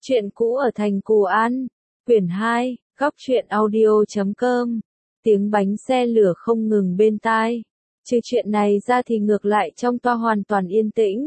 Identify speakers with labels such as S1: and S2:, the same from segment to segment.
S1: Chuyện cũ ở thành Cù An, quyển 2, góc truyện audio.com, tiếng bánh xe lửa không ngừng bên tai. Trừ chuyện này ra thì ngược lại trong toa hoàn toàn yên tĩnh.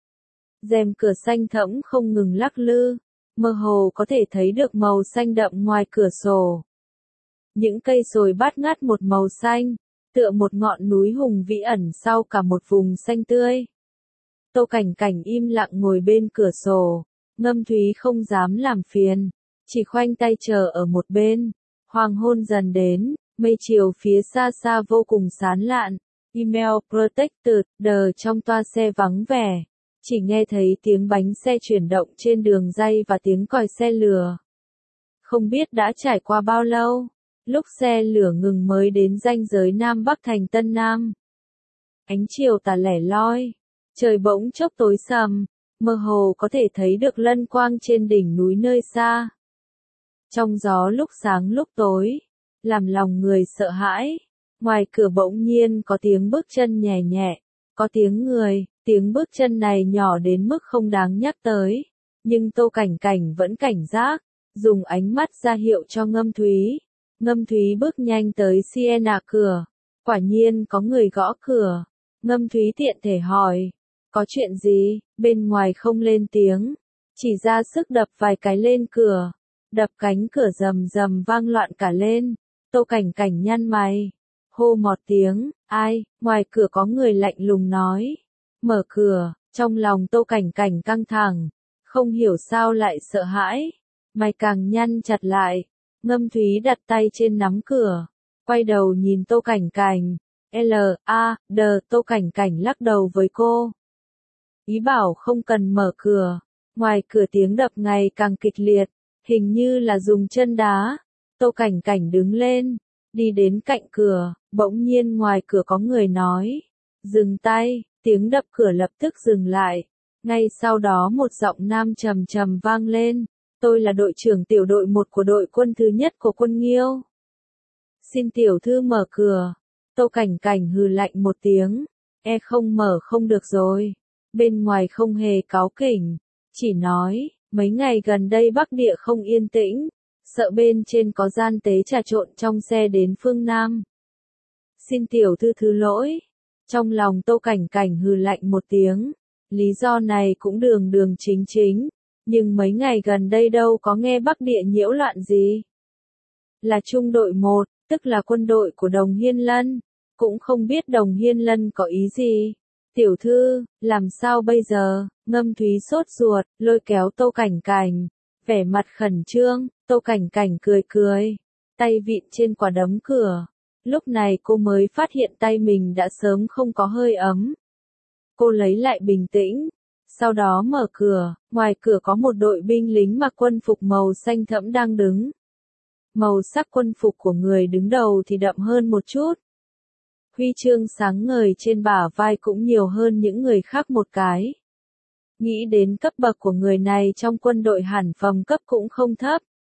S1: Rèm cửa xanh thẫm không ngừng lắc lư, mơ hồ có thể thấy được màu xanh đậm ngoài cửa sổ. Những cây sồi bát ngát một màu xanh, tựa một ngọn núi hùng vĩ ẩn sau cả một vùng xanh tươi. Tô Cảnh Cảnh im lặng ngồi bên cửa sổ. Ngâm Thúy không dám làm phiền, chỉ khoanh tay chờ ở một bên. Hoàng hôn dần đến, mây chiều phía xa xa vô cùng sán lạn. Email Protected, đờ trong toa xe vắng vẻ. Chỉ nghe thấy tiếng bánh xe chuyển động trên đường ray và tiếng còi xe lửa. Không biết đã trải qua bao lâu, lúc xe lửa ngừng mới đến ranh giới Nam Bắc thành Tân Nam. Ánh chiều tà lẻ loi, trời bỗng chốc tối sầm. Mơ hồ có thể thấy được lân quang trên đỉnh núi nơi xa. Trong gió lúc sáng lúc tối, làm lòng người sợ hãi. Ngoài cửa bỗng nhiên có tiếng bước chân nhẹ nhẹ, có tiếng người, tiếng bước chân này nhỏ đến mức không đáng nhắc tới. Nhưng Tô Cảnh Cảnh vẫn cảnh giác, dùng ánh mắt ra hiệu cho Ngâm Thúy. Ngâm Thúy bước nhanh tới Sienna cửa. Quả nhiên có người gõ cửa. Ngâm Thúy tiện thể hỏi. Có chuyện gì? Bên ngoài không lên tiếng, chỉ ra sức đập vài cái lên cửa. Đập cánh cửa rầm rầm vang loạn cả lên. Tô Cảnh Cảnh nhăn mày, hô một tiếng, ai? Ngoài cửa có người lạnh lùng nói. Mở cửa. Trong lòng Tô Cảnh Cảnh căng thẳng, không hiểu sao lại sợ hãi. Mày càng nhăn chặt lại. Ngâm Thúy đặt tay trên nắm cửa, quay đầu nhìn Tô Cảnh Cảnh. L.A.D. Tô Cảnh Cảnh lắc đầu với cô. Ý bảo không cần mở cửa. Ngoài cửa tiếng đập ngày càng kịch liệt, hình như là dùng chân đá. Tô Cảnh Cảnh đứng lên, đi đến cạnh cửa, bỗng nhiên ngoài cửa có người nói. Dừng tay, tiếng đập cửa lập tức dừng lại. Ngay sau đó một giọng nam trầm trầm vang lên. Tôi là đội trưởng tiểu đội 1 của đội quân thứ nhất của quân Nghiêu. Xin tiểu thư mở cửa. Tô Cảnh Cảnh hừ lạnh một tiếng. Không mở không được rồi. Bên ngoài không hề cáu kỉnh, chỉ nói, mấy ngày gần đây Bắc Địa không yên tĩnh, sợ bên trên có gian tế trà trộn trong xe đến phương Nam. Xin tiểu thư thứ lỗi. Trong lòng Tô Cảnh Cảnh hừ lạnh một tiếng, lý do này cũng đường đường chính chính, nhưng mấy ngày gần đây đâu có nghe Bắc Địa nhiễu loạn gì. Là trung đội 1, tức là quân đội của Đồng Hiên Lân, cũng không biết Đồng Hiên Lân có ý gì. Tiểu thư, làm sao bây giờ? Ngâm Thúy sốt ruột, lôi kéo Tô Cảnh Cảnh, vẻ mặt khẩn trương. Tô Cảnh Cảnh cười cười, tay vịn trên quả đấm cửa. Lúc này cô mới phát hiện tay mình đã sớm không có hơi ấm. Cô lấy lại bình tĩnh, sau đó mở cửa. Ngoài cửa có một đội binh lính mặc quân phục màu xanh thẫm đang đứng. Màu sắc quân phục của người đứng đầu thì đậm hơn một chút. Huy chương sáng ngời trên bả vai cũng nhiều hơn những người khác một cái. Nghĩ đến cấp bậc của người này trong quân đội hẳn phẩm cấp cũng không thấp.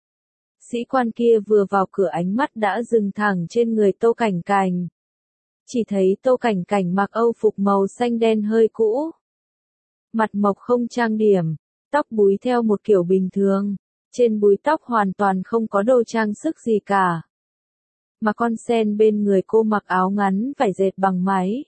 S1: Sĩ quan kia vừa vào cửa ánh mắt đã dừng thẳng trên người Tô Cảnh Cảnh. Chỉ thấy Tô Cảnh Cảnh mặc âu phục màu xanh đen hơi cũ. Mặt mộc không trang điểm, tóc búi theo một kiểu bình thường. Trên búi tóc hoàn toàn không có đồ trang sức gì cả. Mà con sen bên người cô mặc áo ngắn vải dệt bằng máy.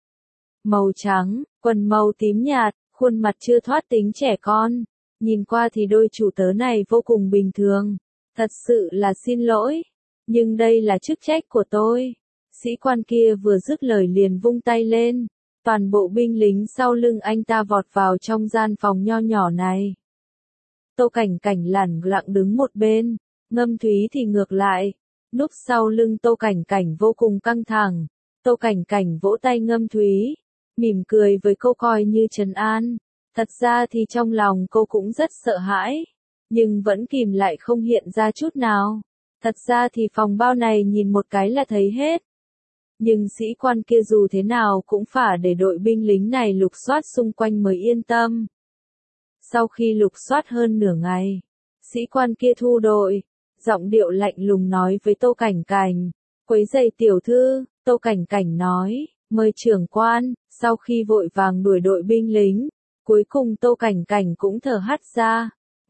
S1: Màu trắng, quần màu tím nhạt, khuôn mặt chưa thoát tính trẻ con. Nhìn qua thì đôi chủ tớ này vô cùng bình thường. Thật sự là xin lỗi. Nhưng đây là chức trách của tôi. Sĩ quan kia vừa dứt lời liền vung tay lên. Toàn bộ binh lính sau lưng anh ta vọt vào trong gian phòng nho nhỏ này. Tô Cảnh Cảnh lẳng lặng đứng một bên. Ngâm Thúy thì ngược lại. Núp sau lưng Tô Cảnh Cảnh vô cùng căng thẳng. Tô Cảnh Cảnh vỗ tay Ngâm Thúy, mỉm cười với cô coi như trấn an. Thật ra thì trong lòng cô cũng rất sợ hãi, nhưng vẫn kìm lại không hiện ra chút nào. Thật ra thì phòng bao này nhìn một cái là thấy hết. Nhưng sĩ quan kia dù thế nào cũng phải để đội binh lính này lục soát xung quanh mới yên tâm. Sau khi lục soát hơn nửa ngày, sĩ quan kia thu đội. Giọng điệu lạnh lùng nói với Tô Cảnh Cảnh, quấy rầy tiểu thư. Tô Cảnh Cảnh nói, mời trưởng quan. Sau khi vội vàng đuổi đội binh lính, cuối cùng Tô Cảnh Cảnh cũng thở hắt ra.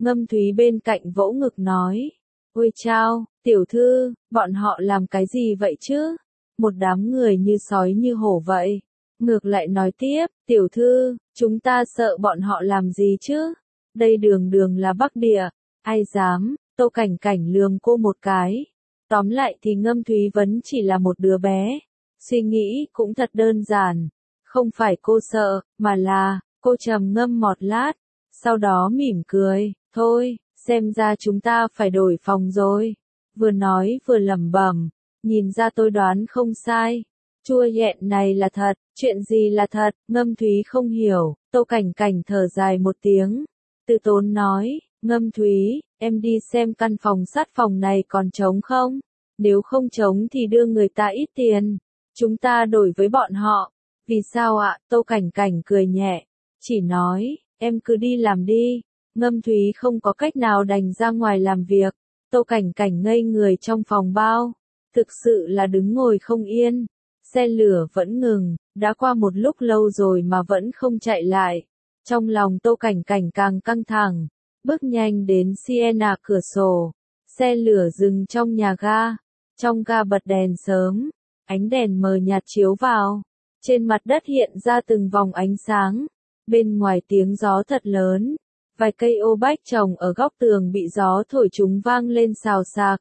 S1: Ngâm Thúy bên cạnh vỗ ngực nói. Ôi chao, tiểu thư, bọn họ làm cái gì vậy chứ? Một đám người như sói như hổ vậy. Ngược lại nói tiếp, tiểu thư, chúng ta sợ bọn họ làm gì chứ? Đây đường đường là Bắc Địa, ai dám, Tô Cảnh Cảnh lườm cô một cái. Tóm lại thì Ngâm Thúy vẫn chỉ là một đứa bé. Suy nghĩ cũng thật đơn giản. Không phải cô sợ, mà là, cô trầm ngâm một lát. Sau đó mỉm cười, thôi, xem ra chúng ta phải đổi phòng rồi. Vừa nói vừa lẩm bẩm, nhìn ra tôi đoán không sai. Chua nhẹn này là thật, chuyện gì là thật, Ngâm Thúy không hiểu, Tô Cảnh Cảnh thở dài một tiếng. Từ tốn nói, Ngâm Thúy, em đi xem căn phòng sát phòng này còn trống không? Nếu không trống thì đưa người ta ít tiền. Chúng ta đổi với bọn họ. Vì sao ạ? Tô Cảnh Cảnh cười nhẹ. Chỉ nói, em cứ đi làm đi. Ngâm Thúy không có cách nào đành ra ngoài làm việc. Tô Cảnh Cảnh ngây người trong phòng bao. Thực sự là đứng ngồi không yên. Xe lửa vẫn ngừng, đã qua một lúc lâu rồi mà vẫn không chạy lại. Trong lòng Tô Cảnh Cảnh càng căng thẳng. Bước nhanh đến Siena cửa sổ. Xe lửa dừng trong nhà ga. Trong ga bật đèn sớm. Ánh đèn mờ nhạt chiếu vào. Trên mặt đất hiện ra từng vòng ánh sáng. Bên ngoài tiếng gió thật lớn. Vài cây ô bách trồng ở góc tường bị gió thổi chúng vang lên xào xạc.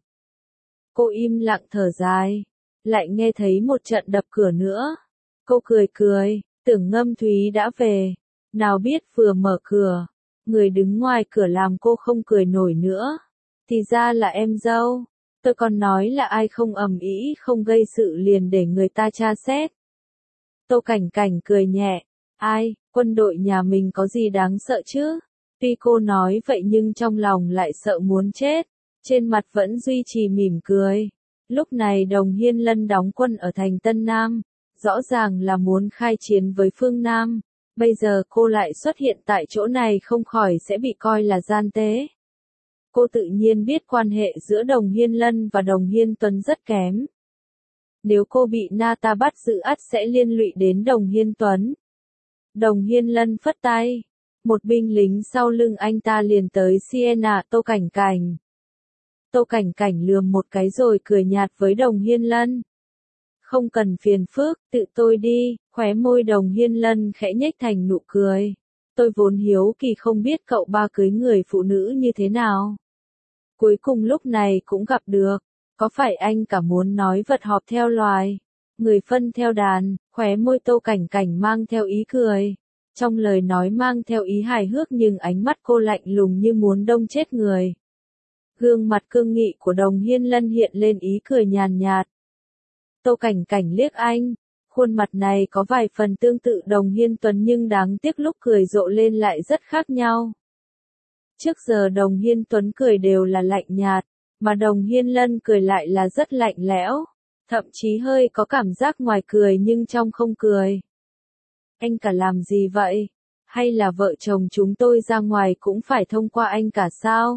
S1: Cô im lặng thở dài. Lại nghe thấy một trận đập cửa nữa. Cô cười cười, tưởng Ngâm Thúy đã về. Nào biết vừa mở cửa. Người đứng ngoài cửa làm cô không cười nổi nữa. Thì ra là em dâu. Tôi còn nói là ai không ầm ĩ không gây sự liền để người ta tra xét. Tô Cảnh Cảnh cười nhẹ. Ai, quân đội nhà mình có gì đáng sợ chứ? Tuy cô nói vậy nhưng trong lòng lại sợ muốn chết. Trên mặt vẫn duy trì mỉm cười. Lúc này Đồng Hiên Lân đóng quân ở thành Tân Nam. Rõ ràng là muốn khai chiến với phương Nam. Bây giờ cô lại xuất hiện tại chỗ này không khỏi sẽ bị coi là gian tế. Cô tự nhiên biết quan hệ giữa Đồng Hiên Lân và Đồng Hiên Tuấn rất kém. Nếu cô bị Nata bắt giữ ắt sẽ liên lụy đến Đồng Hiên Tuấn. Đồng Hiên Lân phất tay. Một binh lính sau lưng anh ta liền tới Siena Tô Cảnh Cảnh. Tô Cảnh Cảnh lườm một cái rồi cười nhạt với Đồng Hiên Lân. Không cần phiền phức, tự tôi đi, khóe môi Đồng Hiên Lân khẽ nhếch thành nụ cười. Tôi vốn hiếu kỳ không biết cậu ba cưới người phụ nữ như thế nào. Cuối cùng lúc này cũng gặp được. Có phải anh cả muốn nói vật họp theo loài, người phân theo đàn, khóe môi Tô Cảnh Cảnh mang theo ý cười. Trong lời nói mang theo ý hài hước nhưng ánh mắt cô lạnh lùng như muốn đông chết người. Gương mặt cương nghị của Đồng Hiên Lân hiện lên ý cười nhàn nhạt. Tô Cảnh Cảnh liếc anh, khuôn mặt này có vài phần tương tự Đồng Hiên Tuấn nhưng đáng tiếc lúc cười rộ lên lại rất khác nhau. Trước giờ Đồng Hiên Tuấn cười đều là lạnh nhạt, mà Đồng Hiên Lân cười lại là rất lạnh lẽo, thậm chí hơi có cảm giác ngoài cười nhưng trong không cười. Anh cả làm gì vậy? Hay là vợ chồng chúng tôi ra ngoài cũng phải thông qua anh cả sao?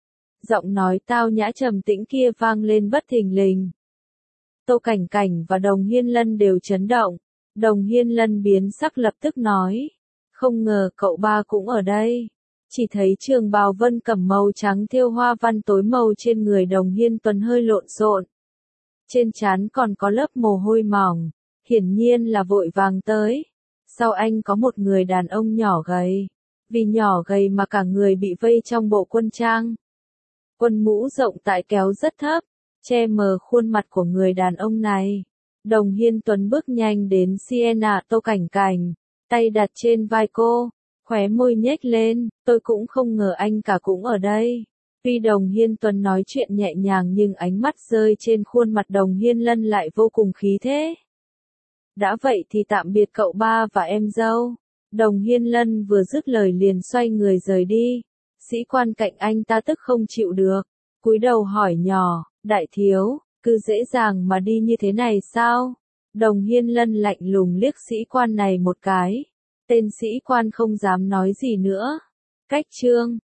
S1: Giọng nói tao nhã trầm tĩnh kia vang lên bất thình lình. Tô Cảnh Cảnh và Đồng Hiên Lân đều chấn động. Đồng Hiên Lân biến sắc lập tức nói. Không ngờ cậu ba cũng ở đây. Chỉ thấy trường bào vân cẩm màu trắng thêu hoa văn tối màu trên người Đồng Hiên Tuấn hơi lộn xộn. Trên trán còn có lớp mồ hôi mỏng. Hiển nhiên là vội vàng tới. Sau anh có một người đàn ông nhỏ gầy. Vì nhỏ gầy mà cả người bị vây trong bộ quân trang. Quân mũ rộng tại kéo rất thấp, che mờ khuôn mặt của người đàn ông này. Đồng Hiên Tuấn bước nhanh đến Siena Tô Cảnh Cảnh, tay đặt trên vai cô, khóe môi nhếch lên, tôi cũng không ngờ anh cả cũng ở đây. Tuy Đồng Hiên Tuấn nói chuyện nhẹ nhàng nhưng ánh mắt rơi trên khuôn mặt Đồng Hiên Lân lại vô cùng khí thế. Đã vậy thì tạm biệt cậu ba và em dâu. Đồng Hiên Lân vừa dứt lời liền xoay người rời đi. Sĩ quan cạnh anh ta tức không chịu được, cúi đầu hỏi nhỏ, đại thiếu, cứ dễ dàng mà đi như thế này sao? Đồng Hiên Lân lạnh lùng liếc sĩ quan này một cái. Tên sĩ quan không dám nói gì nữa. Cách chương